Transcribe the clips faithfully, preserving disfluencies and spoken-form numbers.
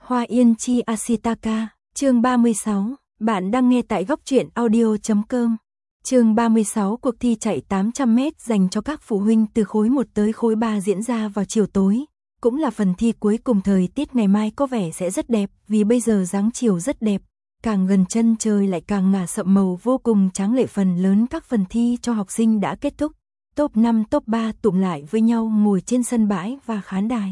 Hoa Yên Chi Ashitaka, chương ba mươi sáu, bạn đang nghe tại góc truyện audio chấm com. Chương ba mươi sáu, cuộc thi chạy tám trăm mét dành cho các phụ huynh từ khối một tới khối ba diễn ra vào chiều tối, cũng là phần thi cuối cùng. Thời tiết ngày mai có vẻ sẽ rất đẹp, vì bây giờ dáng chiều rất đẹp, càng gần chân trời lại càng ngả sậm màu vô cùng tráng lệ. Phần lớn các phần thi cho học sinh đã kết thúc, top năm top ba tụm lại với nhau ngồi trên sân bãi và khán đài.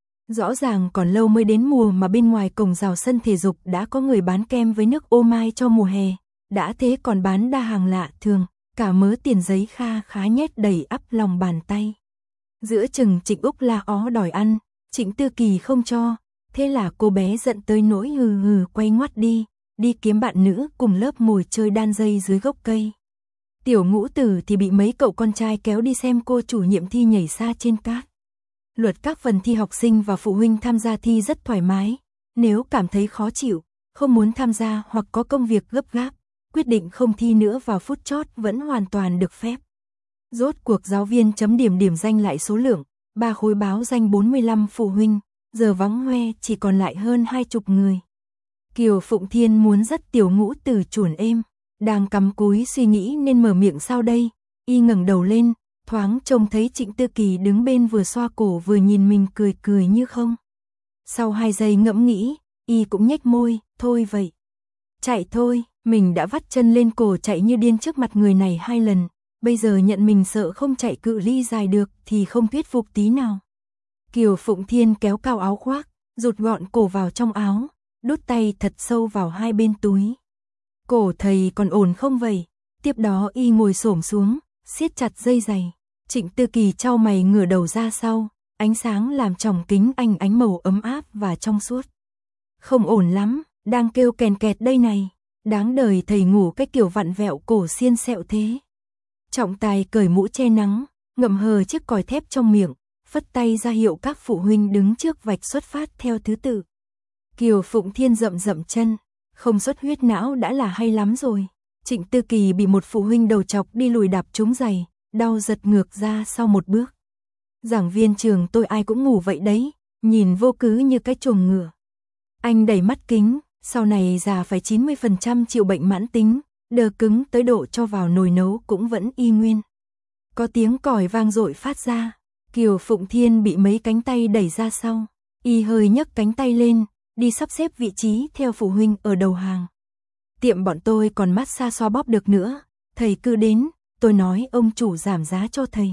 Rõ ràng còn lâu mới đến mùa mà bên ngoài cổng rào sân thể dục đã có người bán kem với nước ô mai cho mùa hè, đã thế còn bán đa hàng lạ thường, cả mớ tiền giấy kha khá nhét đầy ắp lòng bàn tay. Giữa chừng Trịnh Úc la ó đòi ăn, Trịnh Tư Kỳ không cho, thế là cô bé giận tới nỗi hừ hừ quay ngoắt đi, đi kiếm bạn nữ cùng lớp ngồi chơi đan dây dưới gốc cây. Tiểu Ngũ Tử thì bị mấy cậu con trai kéo đi xem cô chủ nhiệm thi nhảy xa trên cát. Luật các phần thi học sinh và phụ huynh tham gia thi rất thoải mái, nếu cảm thấy khó chịu, không muốn tham gia hoặc có công việc gấp gáp, quyết định không thi nữa vào phút chót vẫn hoàn toàn được phép. Rốt cuộc giáo viên chấm điểm điểm danh lại số lượng, ba khối báo danh bốn mươi lăm phụ huynh, giờ vắng hoe chỉ còn lại hơn hai chục người. Kiều Phụng Thiên muốn dắt Tiểu Ngũ Tử chuồn êm, đang cắm cúi suy nghĩ nên mở miệng sao đây, y ngẩng đầu lên, thoáng trông thấy Trịnh Tư Kỳ đứng bên vừa xoa cổ vừa nhìn mình cười cười như không. Sau hai giây ngẫm nghĩ, y cũng nhếch môi, thôi vậy. Chạy thôi, mình đã vắt chân lên cổ chạy như điên trước mặt người này hai lần, bây giờ nhận mình sợ không chạy cự ly dài được thì không thuyết phục tí nào. Kiều Phụng Thiên kéo cao áo khoác, rụt gọn cổ vào trong áo, đút tay thật sâu vào hai bên túi. Cổ thầy còn ổn không vậy? Tiếp đó y ngồi xổm xuống, siết chặt dây giày. Trịnh Tư Kỳ chau mày ngửa đầu ra sau, ánh sáng làm tròng kính anh ánh màu ấm áp và trong suốt. Không ổn lắm, đang kêu kèn kẹt đây này, đáng đời thầy ngủ cái kiểu vặn vẹo cổ xiên sẹo thế. Trọng Tài cởi mũ che nắng, ngậm hờ chiếc còi thép trong miệng, phất tay ra hiệu các phụ huynh đứng trước vạch xuất phát theo thứ tự. Kiều Phụng Thiên rậm rậm chân, không xuất huyết não đã là hay lắm rồi. Trịnh Tư Kỳ bị một phụ huynh đầu chọc đi lùi đạp trúng giày, đau giật ngược ra sau một bước. Giảng viên trường tôi ai cũng ngủ vậy đấy, nhìn vô cứ như cái chuồng ngựa. Anh đẩy mắt kính, sau này già phải chín mươi phần trăm chịu bệnh mãn tính, đờ cứng tới độ cho vào nồi nấu cũng vẫn y nguyên. Có tiếng còi vang dội phát ra, Kiều Phụng Thiên bị mấy cánh tay đẩy ra sau, y hơi nhấc cánh tay lên, đi sắp xếp vị trí theo phụ huynh ở đầu hàng. Tiệm bọn tôi còn massage xoa bóp được nữa, thầy cứ đến, tôi nói ông chủ giảm giá cho thầy.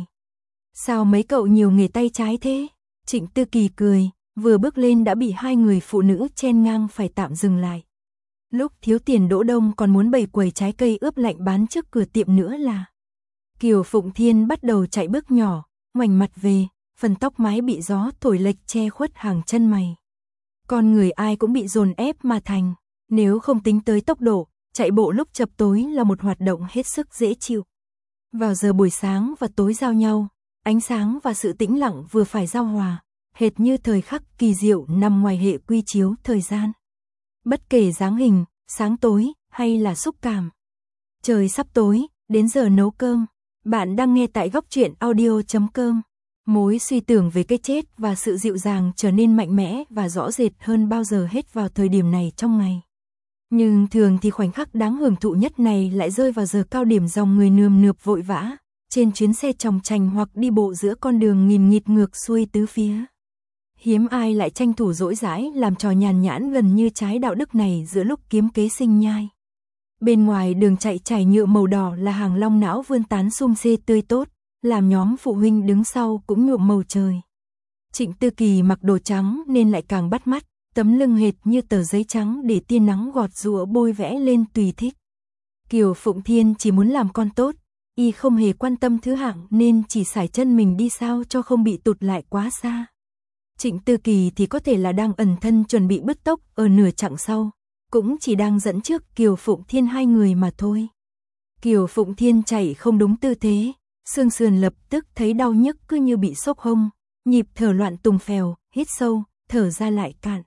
Sao mấy cậu nhiều nghề tay trái thế? Trịnh Tư Kỳ cười, vừa bước lên đã bị hai người phụ nữ chen ngang phải tạm dừng lại. Lúc thiếu tiền Đỗ Đông còn muốn bày quầy trái cây ướp lạnh bán trước cửa tiệm nữa là. Kiều Phụng Thiên bắt đầu chạy bước nhỏ, ngoảnh mặt về, phần tóc mái bị gió thổi lệch che khuất hàng chân mày. Con người ai cũng bị dồn ép mà thành, nếu không tính tới tốc độ, chạy bộ lúc chập tối là một hoạt động hết sức dễ chịu. Vào giờ buổi sáng và tối giao nhau, ánh sáng và sự tĩnh lặng vừa phải giao hòa, hệt như thời khắc kỳ diệu nằm ngoài hệ quy chiếu thời gian. Bất kể dáng hình, sáng tối hay là xúc cảm. Trời sắp tối, đến giờ nấu cơm. Bạn đang nghe tại góc truyện audio chấm com. Mối suy tưởng về cái chết và sự dịu dàng trở nên mạnh mẽ và rõ rệt hơn bao giờ hết vào thời điểm này trong ngày. Nhưng thường thì khoảnh khắc đáng hưởng thụ nhất này lại rơi vào giờ cao điểm dòng người nườm nượp vội vã, trên chuyến xe chòng chành hoặc đi bộ giữa con đường nghìn nghịt ngược xuôi tứ phía. Hiếm ai lại tranh thủ dỗi dãi làm trò nhàn nhãn gần như trái đạo đức này giữa lúc kiếm kế sinh nhai. Bên ngoài đường chạy trải nhựa màu đỏ là hàng long não vươn tán sum xê tươi tốt, làm nhóm phụ huynh đứng sau cũng nhuộm màu trời. Trịnh Tư Kỳ mặc đồ trắng nên lại càng bắt mắt, tấm lưng hệt như tờ giấy trắng để tia nắng gọt giũa bôi vẽ lên tùy thích. Kiều Phụng Thiên chỉ muốn làm con tốt, y không hề quan tâm thứ hạng nên chỉ sải chân mình đi sao cho không bị tụt lại quá xa. Trịnh Tư Kỳ thì có thể là đang ẩn thân chuẩn bị bứt tốc ở nửa chặng sau, cũng chỉ đang dẫn trước Kiều Phụng Thiên hai người mà thôi. Kiều Phụng Thiên chạy không đúng tư thế, xương sườn lập tức thấy đau nhức cứ như bị sốc hông, nhịp thở loạn tùng phèo, hít sâu, thở ra lại cạn.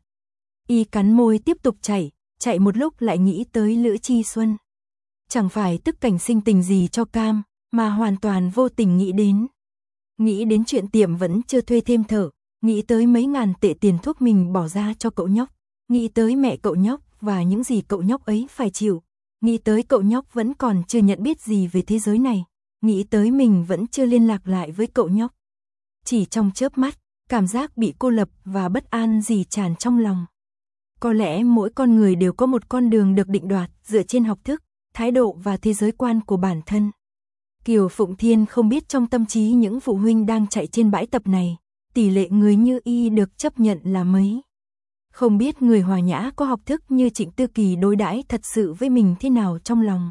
Y cắn môi tiếp tục chạy, chạy một lúc lại nghĩ tới Lữ Chi Xuân. Chẳng phải tức cảnh sinh tình gì cho cam, mà hoàn toàn vô tình nghĩ đến. Nghĩ đến chuyện tiệm vẫn chưa thuê thêm thợ, nghĩ tới mấy ngàn tệ tiền thuốc mình bỏ ra cho cậu nhóc. nghĩ tới mẹ cậu nhóc và những gì cậu nhóc ấy phải chịu, nghĩ tới cậu nhóc vẫn còn chưa nhận biết gì về thế giới này, nghĩ tới mình vẫn chưa liên lạc lại với cậu nhóc. Chỉ trong chớp mắt, cảm giác bị cô lập và bất an dì tràn trong lòng. Có lẽ mỗi con người đều có một con đường được định đoạt dựa trên học thức, thái độ và thế giới quan của bản thân. Kiều Phụng Thiên không biết trong tâm trí những phụ huynh đang chạy trên bãi tập này, tỷ lệ người như y được chấp nhận là mấy. Không biết người hòa nhã có học thức như Trịnh Tư Kỳ đối đãi thật sự với mình thế nào trong lòng.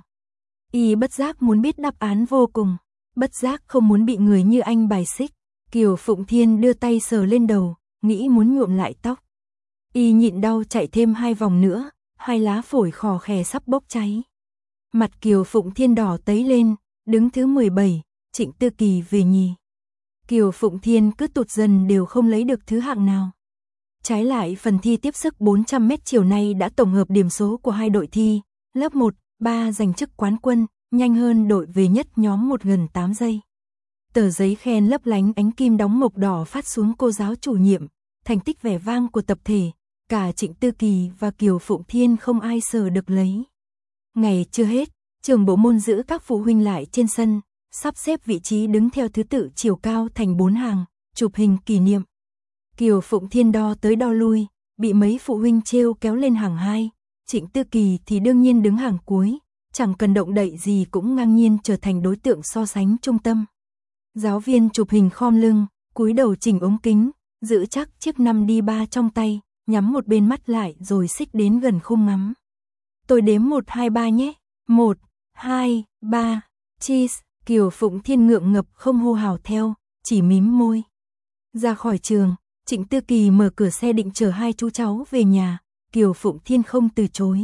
Y bất giác muốn biết đáp án vô cùng, bất giác không muốn bị người như anh bài xích. Kiều Phụng Thiên đưa tay sờ lên đầu, nghĩ muốn nhuộm lại tóc. Y nhịn đau chạy thêm hai vòng nữa, hai lá phổi khò khè sắp bốc cháy. Mặt Kiều Phụng Thiên đỏ tấy lên, đứng thứ mười bảy, Trịnh Tư Kỳ về nhì. Kiều Phụng Thiên cứ tụt dần đều không lấy được thứ hạng nào. Trái lại phần thi tiếp sức bốn trăm mét chiều nay đã tổng hợp điểm số của hai đội thi, lớp một, ba giành chức quán quân, nhanh hơn đội về nhất nhóm một gần tám giây. Tờ giấy khen lấp lánh ánh kim đóng mộc đỏ phát xuống cô giáo chủ nhiệm, thành tích vẻ vang của tập thể, cả Trịnh Tư Kỳ và Kiều Phụng Thiên không ai sờ được lấy. Ngày chưa hết, trường bộ môn giữ các phụ huynh lại trên sân, sắp xếp vị trí đứng theo thứ tự chiều cao thành bốn hàng, chụp hình kỷ niệm. Kiều Phụng Thiên đo tới đo lui, bị mấy phụ huynh trêu kéo lên hàng hai, Trịnh Tư Kỳ thì đương nhiên đứng hàng cuối, chẳng cần động đậy gì cũng ngang nhiên trở thành đối tượng so sánh trung tâm. Giáo viên chụp hình khom lưng, cúi đầu chỉnh ống kính, giữ chắc chiếc năm đi ba trong tay, nhắm một bên mắt lại rồi xích đến gần khung ngắm. Tôi đếm một hai ba nhé, một, hai, ba, cheese. Kiều Phụng Thiên ngượng ngập không hô hào theo, chỉ mím môi. Ra khỏi trường, Trịnh Tư Kỳ mở cửa xe định chở hai chú cháu về nhà, Kiều Phụng Thiên không từ chối.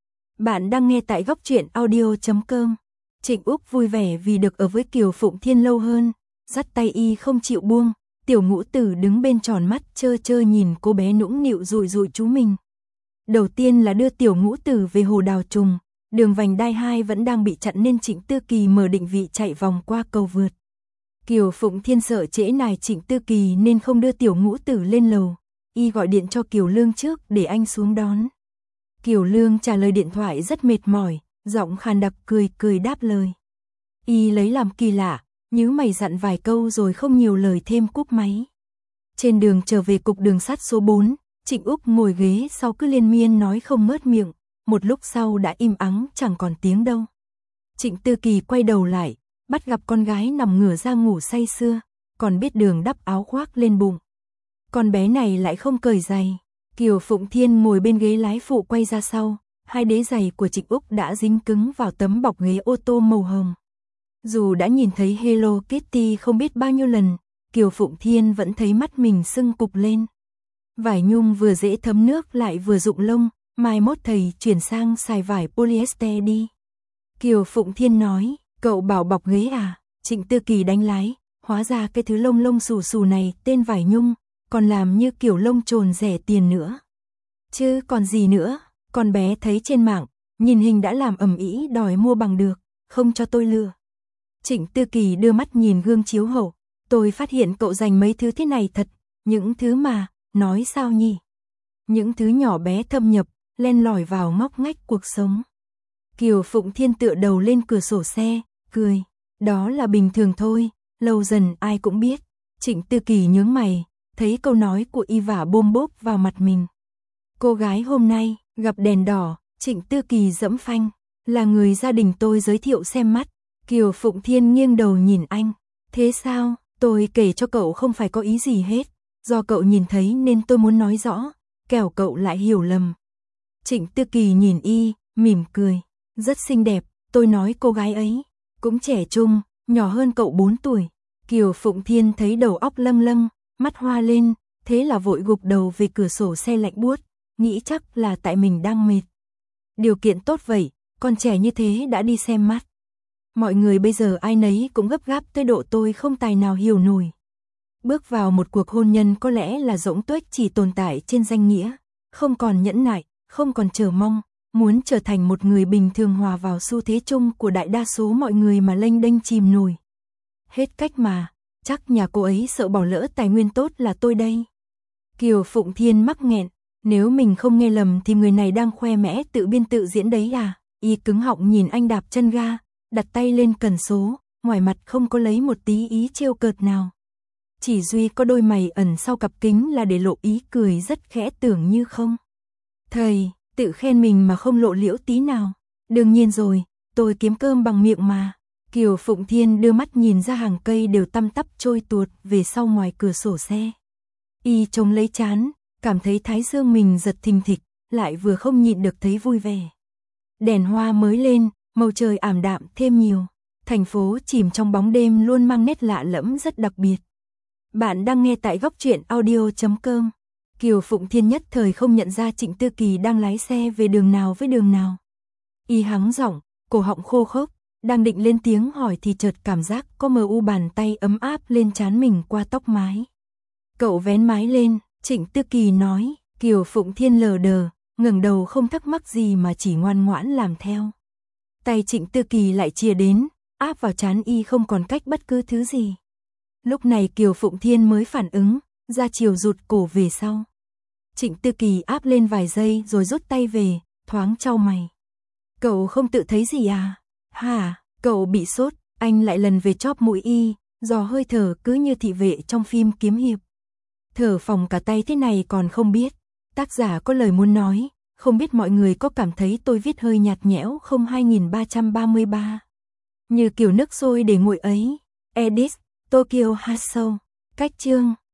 Bạn đang nghe tại góc truyện audio chấm com. Trịnh Úc vui vẻ vì được ở với Kiều Phụng Thiên lâu hơn, dắt tay y không chịu buông, Tiểu Ngũ Tử đứng bên tròn mắt trơ trơ nhìn cô bé nũng nịu rụi rụi chú mình. Đầu tiên là đưa Tiểu Ngũ Tử về Hồ Đào Trùng, đường vành đai hai vẫn đang bị chặn nên Trịnh Tư Kỳ mở định vị chạy vòng qua cầu vượt. Kiều Phụng Thiên sợ trễ nải Trịnh Tư Kỳ nên không đưa Tiểu Ngũ Tử lên lầu, y gọi điện cho Kiều Lương trước để anh xuống đón. Kiều Lương trả lời điện thoại rất mệt mỏi, giọng khàn đặc cười cười đáp lời. Y lấy làm kỳ lạ, nhíu mày dặn vài câu rồi không nhiều lời thêm cúp máy. Trên đường trở về cục đường sắt số bốn, Trịnh Úc ngồi ghế sau cứ liên miên nói không ngớt miệng, một lúc sau đã im ắng chẳng còn tiếng đâu. Trịnh Tư Kỳ quay đầu lại, bắt gặp con gái nằm ngửa ra ngủ say sưa, còn biết đường đắp áo khoác lên bụng. Con bé này lại không cởi giày. Kiều Phụng Thiên ngồi bên ghế lái phụ quay ra sau, hai đế giày của Trịnh Úc đã dính cứng vào tấm bọc ghế ô tô màu hồng. Dù đã nhìn thấy Hello Kitty không biết bao nhiêu lần, Kiều Phụng Thiên vẫn thấy mắt mình sưng cục lên. Vải nhung vừa dễ thấm nước lại vừa rụng lông, mai mốt thầy chuyển sang xài vải polyester đi. Kiều Phụng Thiên nói, cậu bảo bọc ghế à? Trịnh Tư Kỳ đánh lái, hóa ra cái thứ lông lông xù xù này tên vải nhung, còn làm như kiểu lông trồn rẻ tiền nữa. Chứ còn gì nữa, con bé thấy trên mạng, nhìn hình đã làm ầm ĩ đòi mua bằng được, không cho tôi lừa. Trịnh Tư Kỳ đưa mắt nhìn gương chiếu hậu, tôi phát hiện cậu dành mấy thứ thế này thật, những thứ mà, nói sao nhỉ? Những thứ nhỏ bé thâm nhập, len lỏi vào ngóc ngách cuộc sống. Kiều Phụng Thiên tựa đầu lên cửa sổ xe, cười, đó là bình thường thôi, lâu dần ai cũng biết. Trịnh Tư Kỳ nhướng mày, thấy câu nói của y vả bôm bốp vào mặt mình. Cô gái hôm nay, gặp đèn đỏ, Trịnh Tư Kỳ dẫm phanh, là người gia đình tôi giới thiệu xem mắt. Kiều Phụng Thiên nghiêng đầu nhìn anh, thế sao, tôi kể cho cậu không phải có ý gì hết, do cậu nhìn thấy nên tôi muốn nói rõ, kẻo cậu lại hiểu lầm. Trịnh Tư Kỳ nhìn y, mỉm cười, rất xinh đẹp, tôi nói cô gái ấy, cũng trẻ trung, nhỏ hơn cậu bốn tuổi. Kiều Phụng Thiên thấy đầu óc lâng lâng, mắt hoa lên, thế là vội gục đầu về cửa sổ xe lạnh buốt, nghĩ chắc là tại mình đang mệt. Điều kiện tốt vậy, con trẻ như thế đã đi xem mắt. Mọi người bây giờ ai nấy cũng gấp gáp tới độ tôi không tài nào hiểu nổi. Bước vào một cuộc hôn nhân có lẽ là rỗng tuếch chỉ tồn tại trên danh nghĩa, không còn nhẫn nại, không còn chờ mong, muốn trở thành một người bình thường hòa vào xu thế chung của đại đa số mọi người mà lênh đênh chìm nổi. Hết cách mà, chắc nhà cô ấy sợ bỏ lỡ tài nguyên tốt là tôi đây. Kiều Phụng Thiên mắc nghẹn, Nếu mình không nghe lầm thì người này đang khoe mẽ tự biên tự diễn đấy à? Y cứng họng nhìn anh đạp chân ga, đặt tay lên cần số, ngoài mặt không có lấy một tí ý trêu cợt nào. Chỉ duy có đôi mày ẩn sau cặp kính là để lộ ý cười rất khẽ tưởng như không. Thầy, tự khen mình mà không lộ liễu tí nào. Đương nhiên rồi, tôi kiếm cơm bằng miệng mà. Kiều Phụng Thiên đưa mắt nhìn ra hàng cây đều tăm tắp trôi tuột về sau ngoài cửa sổ xe. Y trông lấy chán, cảm thấy thái dương mình giật thình thịch, lại vừa không nhịn được thấy vui vẻ. Đèn hoa mới lên, màu trời ảm đạm thêm nhiều. Thành phố chìm trong bóng đêm luôn mang nét lạ lẫm rất đặc biệt. Bạn đang nghe tại góc truyện audio chấm com. Kiều Phụng Thiên nhất thời không nhận ra Trịnh Tư Kỳ đang lái xe về đường nào với đường nào. Y hắng giọng, cổ họng khô khốc, đang định lên tiếng hỏi thì chợt cảm giác có mờ u bàn tay ấm áp lên trán mình qua tóc mái. Cậu vén mái lên, Trịnh Tư Kỳ nói. Kiều Phụng Thiên lờ đờ, ngẩng đầu không thắc mắc gì mà chỉ ngoan ngoãn làm theo. Tay Trịnh Tư Kỳ lại chìa đến, áp vào trán Y không còn cách bất cứ thứ gì. Lúc này Kiều Phụng Thiên mới phản ứng, ra chiều rụt cổ về sau. Trịnh Tư Kỳ áp lên vài giây rồi rút tay về, thoáng chau mày. Cậu không tự thấy gì à? Hả, cậu bị sốt, anh lại lần về chóp mũi Y, dò hơi thở cứ như thị vệ trong phim kiếm hiệp. Thở phồng cả tay thế này còn không biết. Tác giả có lời muốn nói, không biết mọi người có cảm thấy tôi viết hơi nhạt nhẽo không? Hai nghìn ba trăm ba mươi ba. Như kiểu nước sôi để nguội ấy. Edit, Tokyo Hassel. Cách chương